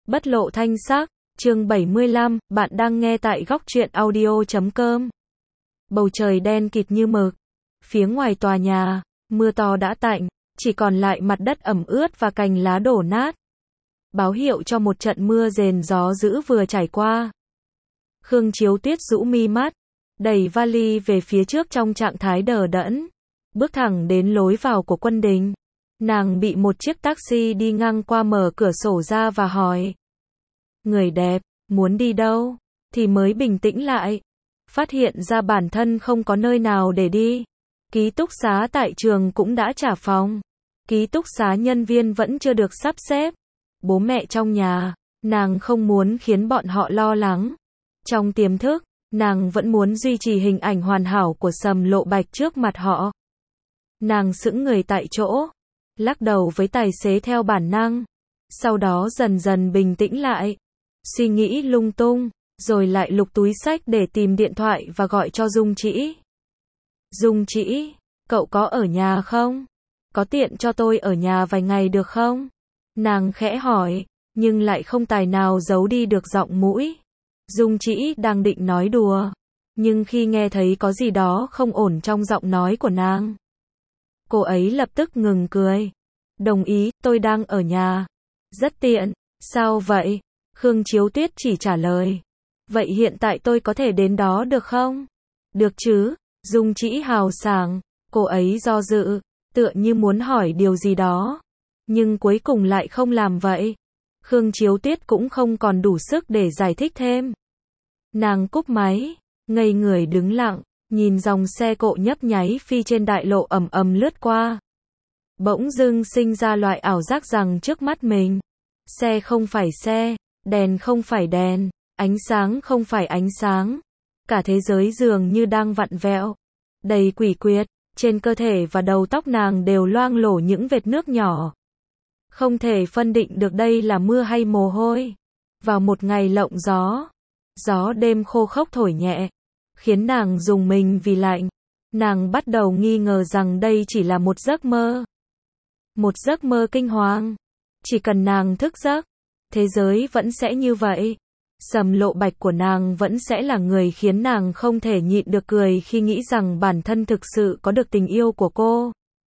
Bất lộ thanh sắc, chương 75, bạn đang nghe tại góc truyện audio.com. Bầu trời đen kịt như mực. Phía ngoài tòa nhà, mưa to đã tạnh, chỉ còn lại mặt đất ẩm ướt và cành lá đổ nát. Báo hiệu cho một trận mưa rền gió dữ vừa trải qua. Khương Chiếu Tuyết rũ mi mắt, đẩy vali về phía trước trong trạng thái đờ đẫn, bước thẳng đến lối vào của quân đình. Nàng bị một chiếc taxi đi ngang qua mở cửa sổ ra và hỏi: người đẹp, muốn đi đâu? Thì mới bình tĩnh lại, phát hiện ra bản thân không có nơi nào để đi. Ký túc xá tại trường cũng đã trả phòng. Ký túc xá nhân viên vẫn chưa được sắp xếp. Bố mẹ trong nhà, nàng không muốn khiến bọn họ lo lắng. Trong tiềm thức, nàng vẫn muốn duy trì hình ảnh hoàn hảo của Sầm Lộ Bạch trước mặt họ. Nàng sững người tại chỗ, lắc đầu với tài xế theo bản năng. Sau đó dần dần bình tĩnh lại, suy nghĩ lung tung, rồi lại lục túi xách để tìm điện thoại và gọi cho Dung Trĩ. Dung Trĩ, cậu có ở nhà không? Có tiện cho tôi ở nhà vài ngày được không? Nàng khẽ hỏi, nhưng lại không tài nào giấu đi được giọng mũi. Dung Trĩ đang định nói đùa, nhưng khi nghe thấy có gì đó không ổn trong giọng nói của nàng, cô ấy lập tức ngừng cười. Đồng ý, tôi đang ở nhà. Rất tiện. Sao vậy? Khương Chiếu Tuyết chỉ trả lời: vậy hiện tại tôi có thể đến đó được không? Được chứ. Dung Trĩ hào sảng. Cô ấy do dự, tựa như muốn hỏi điều gì đó, nhưng cuối cùng lại không làm vậy. Khương Chiếu Tuyết cũng không còn đủ sức để giải thích thêm. Nàng cúp máy, ngây người đứng lặng, nhìn dòng xe cộ nhấp nháy phi trên đại lộ ầm ầm lướt qua. Bỗng dưng sinh ra loại ảo giác rằng trước mắt mình, xe không phải xe, đèn không phải đèn, ánh sáng không phải ánh sáng. Cả thế giới dường như đang vặn vẹo, đầy quỷ quyệt. Trên cơ thể và đầu tóc nàng đều loang lổ những vệt nước nhỏ. Không thể phân định được đây là mưa hay mồ hôi. Vào một ngày lộng gió, gió đêm khô khốc thổi nhẹ, khiến nàng rùng mình vì lạnh. Nàng bắt đầu nghi ngờ rằng đây chỉ là một giấc mơ. Một giấc mơ kinh hoàng. Chỉ cần nàng thức giấc, thế giới vẫn sẽ như vậy. Sầm Lộ Bạch của nàng vẫn sẽ là người khiến nàng không thể nhịn được cười khi nghĩ rằng bản thân thực sự có được tình yêu của cô.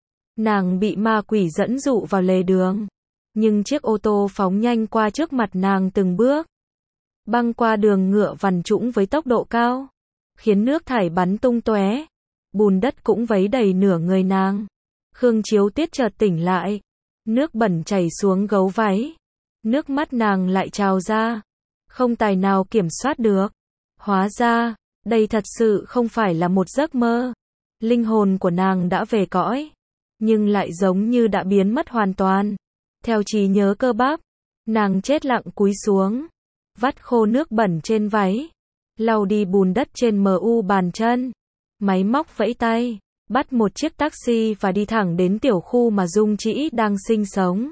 Nàng bị ma quỷ dẫn dụ vào lề đường, nhưng chiếc ô tô phóng nhanh qua trước mặt nàng từng bước, băng qua đường nhựa vằn trũng với tốc độ cao, khiến nước thải bắn tung tóe, bùn đất cũng vấy đầy nửa người nàng. Khương Chiếu Tuyết chợt tỉnh lại, nước bẩn chảy xuống gấu váy, nước mắt nàng lại trào ra, không tài nào kiểm soát được. Hóa ra, đây thật sự không phải là một giấc mơ. Linh hồn của nàng đã về cõi, nhưng lại giống như đã biến mất hoàn toàn. Theo trí nhớ cơ bắp, nàng chết lặng cúi xuống, vắt khô nước bẩn trên váy, lau đi bùn đất trên bàn chân, máy móc vẫy tay, bắt một chiếc taxi và đi thẳng đến tiểu khu mà Dung Trĩ đang sinh sống.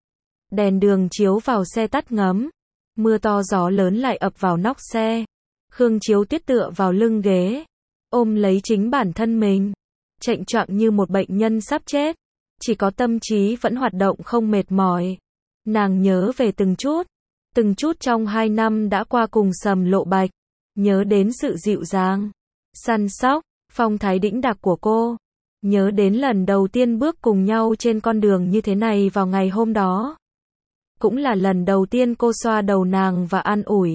Đèn đường chiếu vào xe tắt ngấm. Mưa to gió lớn lại ập vào nóc xe. Khương Chiếu Tuyết tựa vào lưng ghế, ôm lấy chính bản thân mình, chạnh choạng như một bệnh nhân sắp chết. Chỉ có tâm trí vẫn hoạt động không mệt mỏi. Nàng nhớ về từng chút trong 2 năm đã qua cùng Sầm Lộ Bạch, nhớ đến sự dịu dàng, săn sóc, phong thái đĩnh đạc của cô, nhớ đến lần đầu tiên bước cùng nhau trên con đường như thế này vào ngày hôm đó. Cũng là lần đầu tiên cô xoa đầu nàng và an ủi.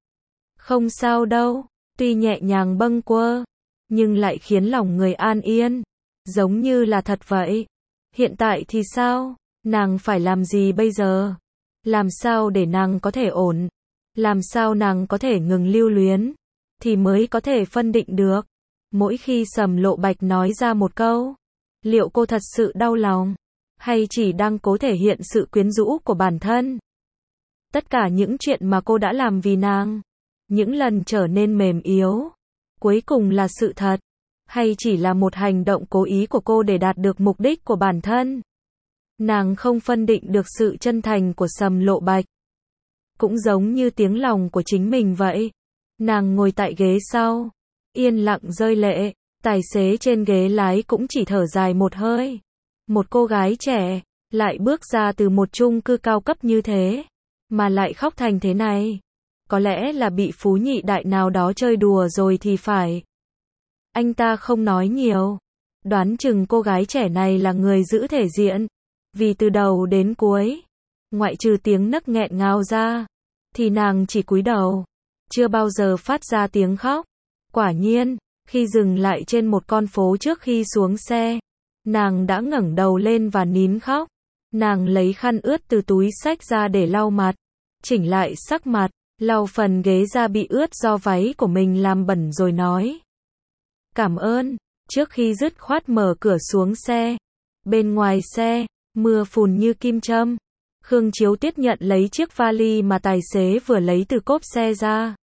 Không sao đâu, tuy nhẹ nhàng bâng quơ, nhưng lại khiến lòng người an yên, giống như là thật vậy. Hiện tại thì sao? Nàng phải làm gì bây giờ? Làm sao để nàng có thể ổn? Làm sao nàng có thể ngừng lưu luyến? Thì mới có thể phân định được. Mỗi khi Sầm Lộ Bạch nói ra một câu, liệu cô thật sự đau lòng, hay chỉ đang cố thể hiện sự quyến rũ của bản thân? Tất cả những chuyện mà cô đã làm vì nàng, những lần trở nên mềm yếu, cuối cùng là sự thật, hay chỉ là một hành động cố ý của cô để đạt được mục đích của bản thân? Nàng không phân định được sự chân thành của Sầm Lộ Bạch. Cũng giống như tiếng lòng của chính mình vậy. Nàng ngồi tại ghế sau, yên lặng rơi lệ, tài xế trên ghế lái cũng chỉ thở dài một hơi. Một cô gái trẻ, lại bước ra từ một chung cư cao cấp như thế, mà lại khóc thành thế này. Có lẽ là bị phú nhị đại nào đó chơi đùa rồi thì phải. Anh ta không nói nhiều. Đoán chừng cô gái trẻ này là người giữ thể diện. Vì từ đầu đến cuối, ngoại trừ tiếng nấc nghẹn ngào ra, thì nàng chỉ cúi đầu, chưa bao giờ phát ra tiếng khóc. Quả nhiên, khi dừng lại trên một con phố trước khi xuống xe, nàng đã ngẩng đầu lên và nín khóc. Nàng lấy khăn ướt từ túi xách ra để lau mặt, chỉnh lại sắc mặt, lau phần ghế da bị ướt do váy của mình làm bẩn rồi nói: "Cảm ơn." Trước khi dứt khoát mở cửa xuống xe. Bên ngoài xe, mưa phùn như kim châm. Khương Chiếu Tiết nhận lấy chiếc vali mà tài xế vừa lấy từ cốp xe ra.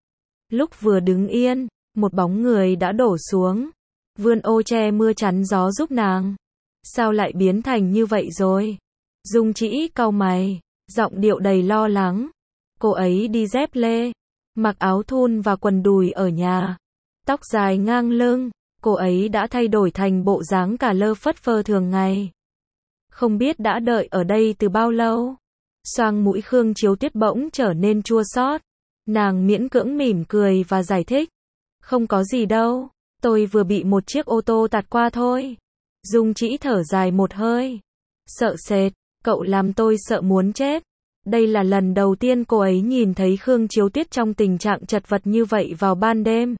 Lúc vừa đứng yên, một bóng người đã đổ xuống, vươn ô che mưa chắn gió giúp nàng. Sao lại biến thành như vậy rồi? Dung Trĩ cau mày, giọng điệu đầy lo lắng. Cô ấy đi dép lê, mặc áo thun và quần đùi ở nhà, tóc dài ngang lưng, cô ấy đã thay đổi thành bộ dáng cà lơ phất phơ thường ngày. Không biết đã đợi ở đây từ bao lâu. Xoang mũi Khương Chiếu Tuyết bỗng trở nên chua xót. Nàng miễn cưỡng mỉm cười và giải thích: "Không có gì đâu, tôi vừa bị một chiếc ô tô tạt qua thôi." Dung Trĩ thở dài một hơi. Sợ sệt, cậu làm tôi sợ muốn chết. Đây là lần đầu tiên cô ấy nhìn thấy Khương Chiếu Tuyết trong tình trạng chật vật như vậy vào ban đêm.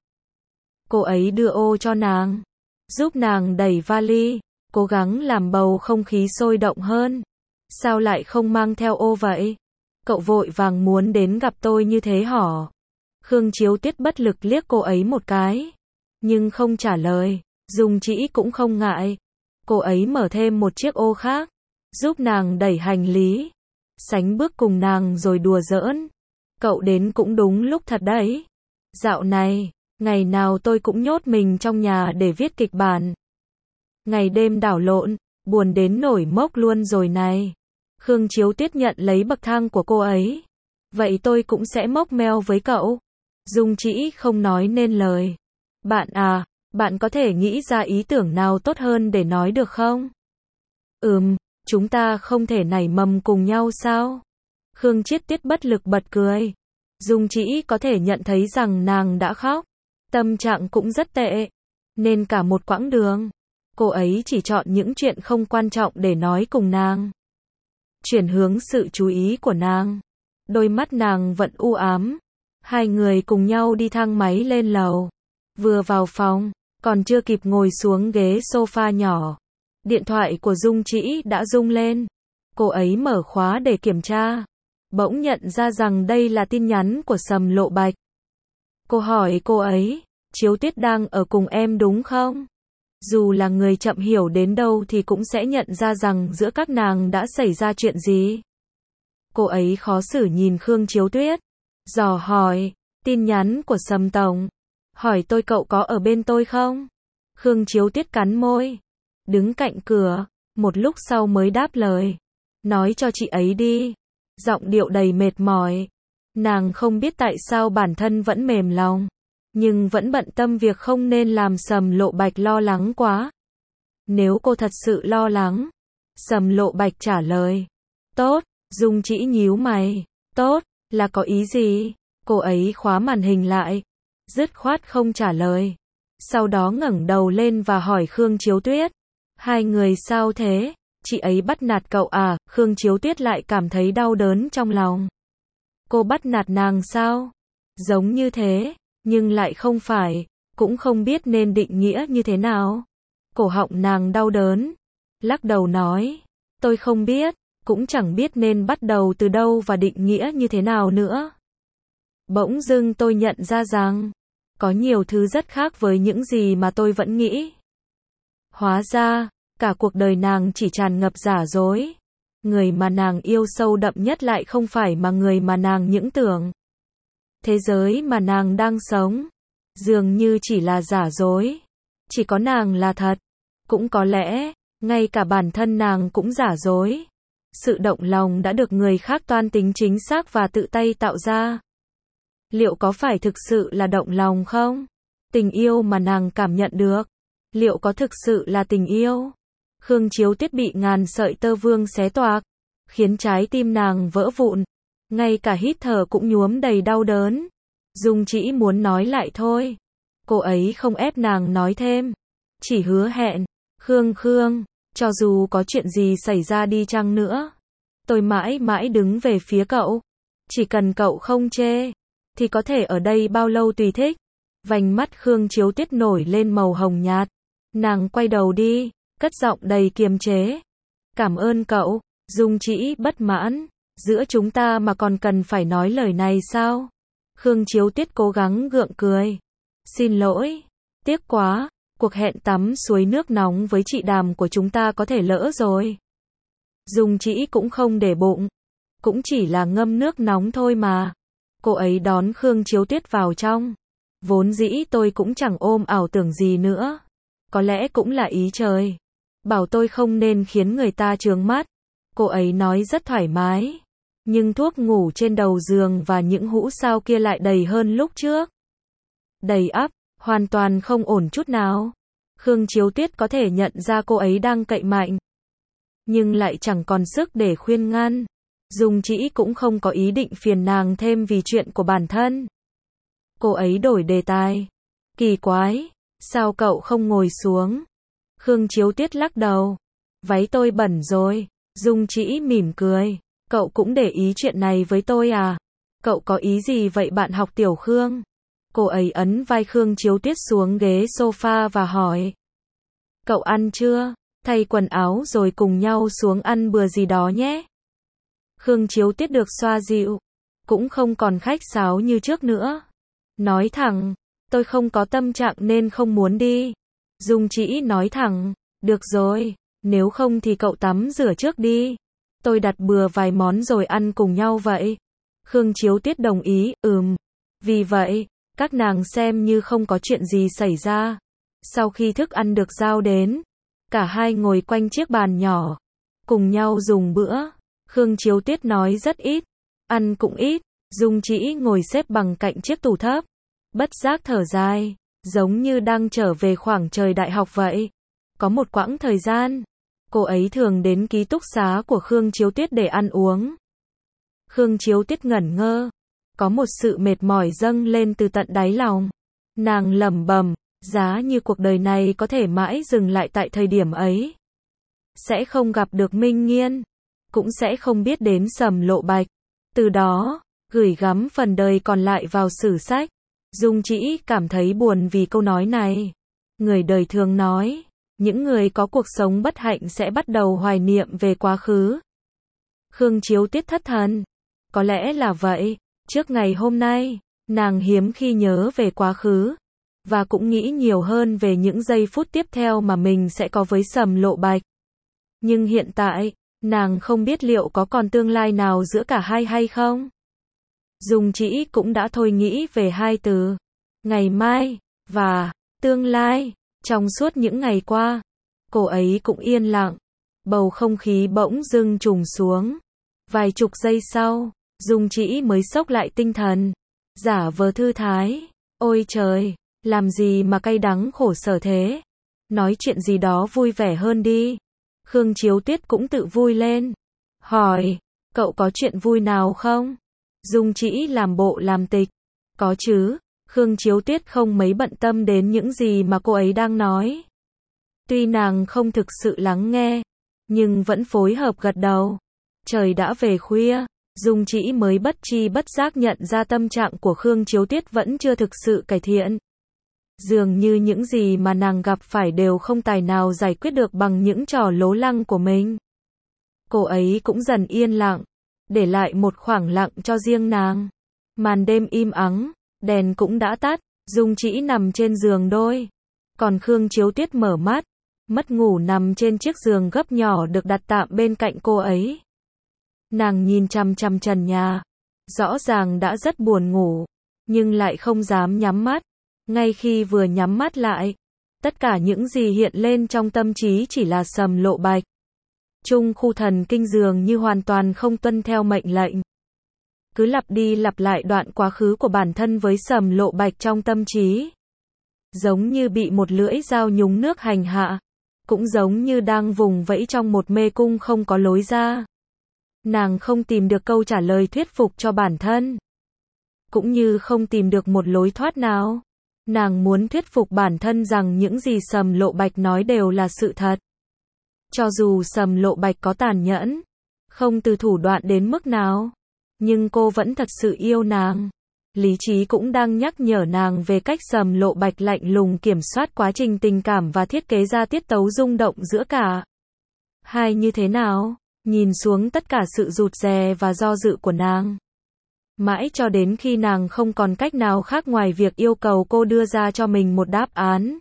Cô ấy đưa ô cho nàng, giúp nàng đẩy vali, cố gắng làm bầu không khí sôi động hơn. "Sao lại không mang theo ô vậy? Cậu vội vàng muốn đến gặp tôi như thế hả?" Khương Chiếu Tuyết bất lực liếc cô ấy một cái, nhưng không trả lời. Dung Trĩ cũng không ngại. Cô ấy mở thêm một chiếc ô khác, giúp nàng đẩy hành lý, sánh bước cùng nàng rồi đùa giỡn: "Cậu đến cũng đúng lúc thật đấy. Dạo này, ngày nào tôi cũng nhốt mình trong nhà để viết kịch bản. Ngày đêm đảo lộn, buồn đến nổi mốc luôn rồi này." Khương Chiếu Tuyết nhận lấy bậc thang của cô ấy. "Vậy tôi cũng sẽ mốc meo với cậu." Dung Trĩ không nói nên lời. "Bạn à, bạn có thể nghĩ ra ý tưởng nào tốt hơn để nói được không?" Chúng ta không thể nảy mầm cùng nhau sao?" Khương Chiết Tiết bất lực bật cười. Dung Trĩ có thể nhận thấy rằng nàng đã khóc. Tâm trạng cũng rất tệ. Nên cả một quãng đường, cô ấy chỉ chọn những chuyện không quan trọng để nói cùng nàng. Chuyển hướng sự chú ý của nàng. Đôi mắt nàng vẫn u ám. Hai người cùng nhau đi thang máy lên lầu. Vừa vào phòng, còn chưa kịp ngồi xuống ghế sofa nhỏ, điện thoại của Dung Trĩ đã rung lên. Cô ấy mở khóa để kiểm tra, bỗng nhận ra rằng đây là tin nhắn của Sầm Lộ Bạch. Cô hỏi cô ấy: "Chiếu Tuyết đang ở cùng em đúng không?" Dù là người chậm hiểu đến đâu thì cũng sẽ nhận ra rằng giữa các nàng đã xảy ra chuyện gì. Cô ấy khó xử nhìn Khương Chiếu Tuyết, dò hỏi: "Tin nhắn của Sầm Tổng, hỏi tôi cậu có ở bên tôi không?" Khương Chiếu Tuyết cắn môi, đứng cạnh cửa, một lúc sau mới đáp lời: "Nói cho chị ấy đi." Giọng điệu đầy mệt mỏi. Nàng không biết tại sao bản thân vẫn mềm lòng, nhưng vẫn bận tâm việc không nên làm Sầm Lộ Bạch lo lắng quá. Nếu cô thật sự lo lắng, Sầm Lộ Bạch trả lời: "Tốt." Dung Trĩ nhíu mày. "Tốt, là có ý gì?" Cô ấy khóa màn hình lại, dứt khoát không trả lời. Sau đó ngẩng đầu lên và hỏi Khương Chiếu Tuyết: "Hai người sao thế? Chị ấy bắt nạt cậu à?" Khương Chiếu Tuyết lại cảm thấy đau đớn trong lòng. Cô bắt nạt nàng sao? Giống như thế, nhưng lại không phải, cũng không biết nên định nghĩa như thế nào. Cổ họng nàng đau đớn, lắc đầu nói: "Tôi không biết, cũng chẳng biết nên bắt đầu từ đâu và định nghĩa như thế nào nữa." Bỗng dưng tôi nhận ra rằng, có nhiều thứ rất khác với những gì mà tôi vẫn nghĩ. Hóa ra, cả cuộc đời nàng chỉ tràn ngập giả dối. Người mà nàng yêu sâu đậm nhất lại không phải mà người mà nàng những tưởng. Thế giới mà nàng đang sống, dường như chỉ là giả dối. Chỉ có nàng là thật. Cũng có lẽ, ngay cả bản thân nàng cũng giả dối. Sự động lòng đã được người khác toan tính chính xác và tự tay tạo ra. Liệu có phải thực sự là động lòng không? Tình yêu mà nàng cảm nhận được, liệu có thực sự là tình yêu? Khương Chiếu Tuyết bị ngàn sợi tơ vương xé toạc, khiến trái tim nàng vỡ vụn. ngay cả hít thở cũng nhuốm đầy đau đớn. Dung Chỉ muốn nói lại thôi. Cô ấy không ép nàng nói thêm, chỉ hứa hẹn, Khương, cho dù có chuyện gì xảy ra đi chăng nữa, tôi mãi mãi đứng về phía cậu. Chỉ cần cậu không chê, thì có thể ở đây bao lâu tùy thích. Vành mắt Khương Chiếu Tuyết nổi lên màu hồng nhạt. Nàng quay đầu đi, cất giọng đầy kiềm chế. Cảm ơn cậu. Dung Chỉ bất mãn. Giữa chúng ta mà còn cần phải nói lời này sao? Khương Chiếu Tuyết cố gắng gượng cười. Xin lỗi. Tiếc quá. Cuộc hẹn tắm suối nước nóng với chị Đàm của chúng ta có thể lỡ rồi. Dung Chỉ cũng không để bụng. Cũng chỉ là ngâm nước nóng thôi mà. Cô ấy đón Khương Chiếu Tuyết vào trong. Vốn dĩ tôi cũng chẳng ôm ảo tưởng gì nữa. Có lẽ cũng là ý trời. Bảo tôi không nên khiến người ta chướng mắt. Cô ấy nói rất thoải mái. Nhưng thuốc ngủ trên đầu giường và những hũ sao kia lại đầy hơn lúc trước. Đầy ắp, hoàn toàn không ổn chút nào. Khương Chiếu Tuyết có thể nhận ra cô ấy đang cậy mạnh. Nhưng lại chẳng còn sức để khuyên ngăn. Dung Chỉ cũng không có ý định phiền nàng thêm vì chuyện của bản thân. Cô ấy đổi đề tài. Kỳ quái, sao cậu không ngồi xuống? Khương Chiếu Tuyết lắc đầu. Váy tôi bẩn rồi. Dung Chỉ mỉm cười. Cậu cũng để ý chuyện này với tôi à? Cậu có ý gì vậy bạn học Tiểu Khương? Cô ấy ấn vai Khương Chiếu Tuyết xuống ghế sofa và hỏi. Cậu ăn chưa? Thay quần áo rồi cùng nhau xuống ăn bữa gì đó nhé. Khương Chiếu Tuyết được xoa dịu. Cũng không còn khách sáo như trước nữa. Nói thẳng, tôi không có tâm trạng nên không muốn đi. Dung Chỉ nói thẳng, được rồi, nếu không thì cậu tắm rửa trước đi. Tôi đặt bừa vài món rồi ăn cùng nhau vậy. Khương Chiếu Tuyết đồng ý, Vì vậy, các nàng xem như không có chuyện gì xảy ra. Sau khi thức ăn được giao đến, cả hai ngồi quanh chiếc bàn nhỏ, cùng nhau dùng bữa. Khương Chiếu Tuyết nói rất ít, ăn cũng ít. Dung Chỉ ngồi xếp bằng cạnh chiếc tủ thấp, bất giác thở dài, giống như đang trở về khoảng trời đại học vậy. Có một quãng thời gian, cô ấy thường đến ký túc xá của Khương Chiếu Tuyết để ăn uống. Khương Chiếu Tuyết ngẩn ngơ, có một sự mệt mỏi dâng lên từ tận đáy lòng. Nàng lẩm bẩm, giá như cuộc đời này có thể mãi dừng lại tại thời điểm ấy. Sẽ không gặp được Minh Nghiên, cũng sẽ không biết đến Sầm Lộ Bạch. Từ đó, gửi gắm phần đời còn lại vào sử sách. Dung Chỉ cảm thấy buồn vì câu nói này. Người đời thường nói, những người có cuộc sống bất hạnh sẽ bắt đầu hoài niệm về quá khứ. Khương Chiếu Tuyết thất thần. Có lẽ là vậy, trước ngày hôm nay, nàng hiếm khi nhớ về quá khứ, và cũng nghĩ nhiều hơn về những giây phút tiếp theo mà mình sẽ có với Sầm Lộ Bạch. Nhưng hiện tại, nàng không biết liệu có còn tương lai nào giữa cả hai hay không. Dung Chỉ cũng đã thôi nghĩ về hai từ, ngày mai, và tương lai. Trong suốt những ngày qua, cô ấy cũng yên lặng. Bầu không khí bỗng dưng trùng xuống. Vài chục giây sau, Dung Chỉ mới xốc lại tinh thần, giả vờ thư thái. Ôi trời, làm gì mà cay đắng khổ sở thế? Nói chuyện gì đó vui vẻ hơn đi. Khương Chiếu Tuyết cũng tự vui lên. Hỏi, cậu có chuyện vui nào không? Dung Chỉ làm bộ làm tịch. Có chứ. Khương Chiếu Tuyết không mấy bận tâm đến những gì mà cô ấy đang nói. Tuy nàng không thực sự lắng nghe, nhưng vẫn phối hợp gật đầu. Trời đã về khuya, Dung Chỉ mới bất tri bất giác nhận ra tâm trạng của Khương Chiếu Tuyết vẫn chưa thực sự cải thiện. Dường như những gì mà nàng gặp phải đều không tài nào giải quyết được bằng những trò lố lăng của mình. Cô ấy cũng dần yên lặng, để lại một khoảng lặng cho riêng nàng. Màn đêm im ắng, đèn cũng đã tắt, Dung Chỉ nằm trên giường đôi. Còn Khương Chiếu Tuyết mở mắt, mất ngủ nằm trên chiếc giường gấp nhỏ được đặt tạm bên cạnh cô ấy. Nàng nhìn chằm chằm trần nhà, rõ ràng đã rất buồn ngủ, nhưng lại không dám nhắm mắt. Ngay khi vừa nhắm mắt lại, tất cả những gì hiện lên trong tâm trí chỉ là Sầm Lộ Bạch. Trung khu thần kinh dường như hoàn toàn không tuân theo mệnh lệnh. Cứ lặp đi lặp lại đoạn quá khứ của bản thân với Sầm Lộ Bạch trong tâm trí. Giống như bị một lưỡi dao nhúng nước hành hạ. Cũng giống như đang vùng vẫy trong một mê cung không có lối ra. Nàng không tìm được câu trả lời thuyết phục cho bản thân. Cũng như không tìm được một lối thoát nào. Nàng muốn thuyết phục bản thân rằng những gì Sầm Lộ Bạch nói đều là sự thật. Cho dù Sầm Lộ Bạch có tàn nhẫn, không từ thủ đoạn đến mức nào, nhưng cô vẫn thật sự yêu nàng. Lý trí cũng đang nhắc nhở nàng về cách Sầm Lộ Bạch lạnh lùng kiểm soát quá trình tình cảm và thiết kế ra tiết tấu rung động giữa cả hai như thế nào, nhìn xuống tất cả sự rụt rè và do dự của nàng. Mãi cho đến khi nàng không còn cách nào khác ngoài việc yêu cầu cô đưa ra cho mình một đáp án,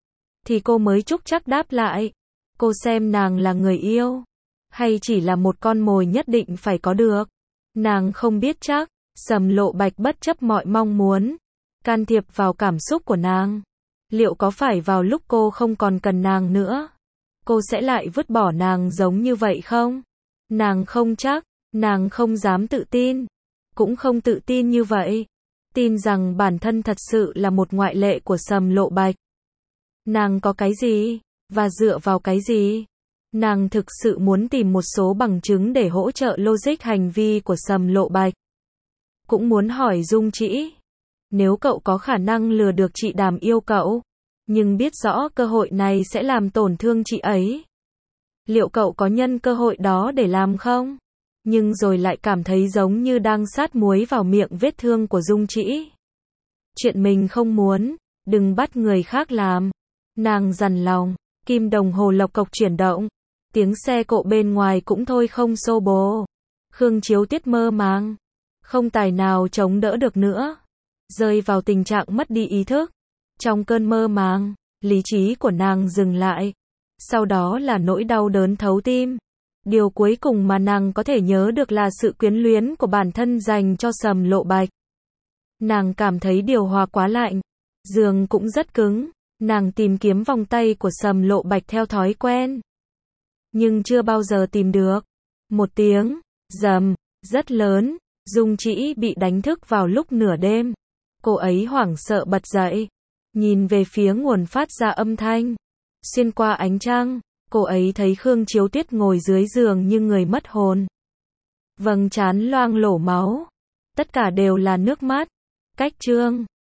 thì cô mới trúc trắc đáp lại. Cô xem nàng là người yêu, hay chỉ là một con mồi nhất định phải có được. Nàng không biết chắc, Sầm Lộ Bạch bất chấp mọi mong muốn, can thiệp vào cảm xúc của nàng. Liệu có phải vào lúc cô không còn cần nàng nữa, cô sẽ lại vứt bỏ nàng giống như vậy không? Nàng không chắc, nàng không dám tự tin, cũng không tự tin như vậy. Tin rằng bản thân thật sự là một ngoại lệ của Sầm Lộ Bạch. Nàng có cái gì? Và dựa vào cái gì? Nàng thực sự muốn tìm một số bằng chứng để hỗ trợ logic hành vi của Sầm Lộ Bạch. Cũng muốn hỏi Dung Trĩ, nếu cậu có khả năng lừa được chị Đàm yêu cậu, nhưng biết rõ cơ hội này sẽ làm tổn thương chị ấy, liệu cậu có nhân cơ hội đó để làm không? Nhưng rồi lại cảm thấy giống như đang sát muối vào miệng vết thương của Dung Trĩ. Chuyện mình không muốn, đừng bắt người khác làm. Nàng dằn lòng. Kim đồng hồ lộc cộc chuyển động. Tiếng xe cộ bên ngoài cũng thôi không xô bồ. Khương Chiếu Tiết mơ màng, không tài nào chống đỡ được nữa, rơi vào tình trạng mất đi ý thức. Trong cơn mơ màng, lý trí của nàng dừng lại. Sau đó là nỗi đau đớn thấu tim. Điều cuối cùng mà nàng có thể nhớ được là sự quyến luyến của bản thân dành cho Sầm Lộ Bạch. Nàng cảm thấy điều hòa quá lạnh, giường cũng rất cứng. Nàng tìm kiếm vòng tay của Sầm Lộ Bạch theo thói quen, nhưng chưa bao giờ tìm được. Một tiếng rầm rất lớn, Dung Trĩ bị đánh thức vào lúc nửa đêm. Cô ấy hoảng sợ bật dậy, nhìn về phía nguồn phát ra âm thanh. Xuyên qua ánh trăng, cô ấy thấy Khương Chiếu Tuyết ngồi dưới giường như người mất hồn. Vầng trán loang lổ máu. Tất cả đều là nước mắt. Cách chương